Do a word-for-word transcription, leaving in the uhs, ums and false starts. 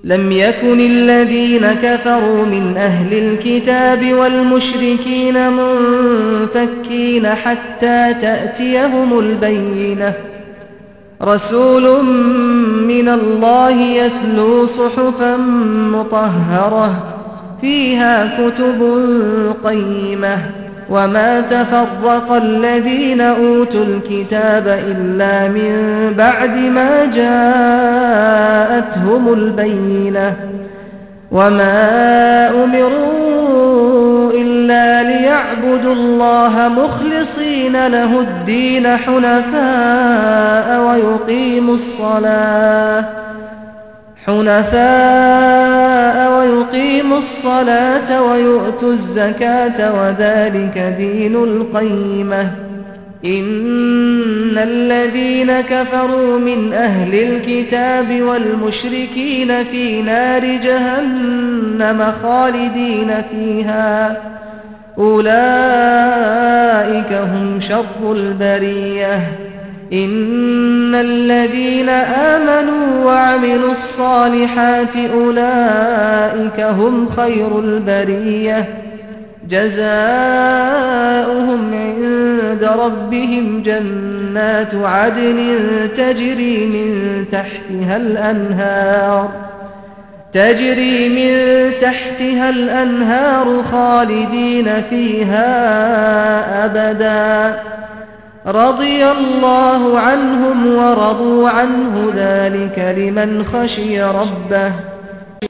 لم يكن الذين كفروا من أهل الكتاب والمشركين منفكين حتى تأتيهم البينة رسول من الله يتلو صحفا مطهرة فيها كتب قيمة وما تفرق الذين أوتوا الكتاب إلا من بعد ما جاءتهم البينة وما أمروا إلا ليعبدوا الله مخلصين له الدين حنفاء ويقيموا الصلاة حنفاء ويقيموا الصلاة ويؤتوا الزكاة وذلك دين القيمة إن الذين كفروا من أهل الكتاب والمشركين في نار جهنم خالدين فيها أولئك هم شر البرية إن الذين آمنوا وعملوا الصالحات أولئك هم خير البرية جزاؤهم عند ربهم جنات عدن تجري من تحتها الأنهار تجري من تحتها الأنهار خالدين فيها أبدا رضي الله عنهم ورضوا عنه ذلك لمن خشي ربه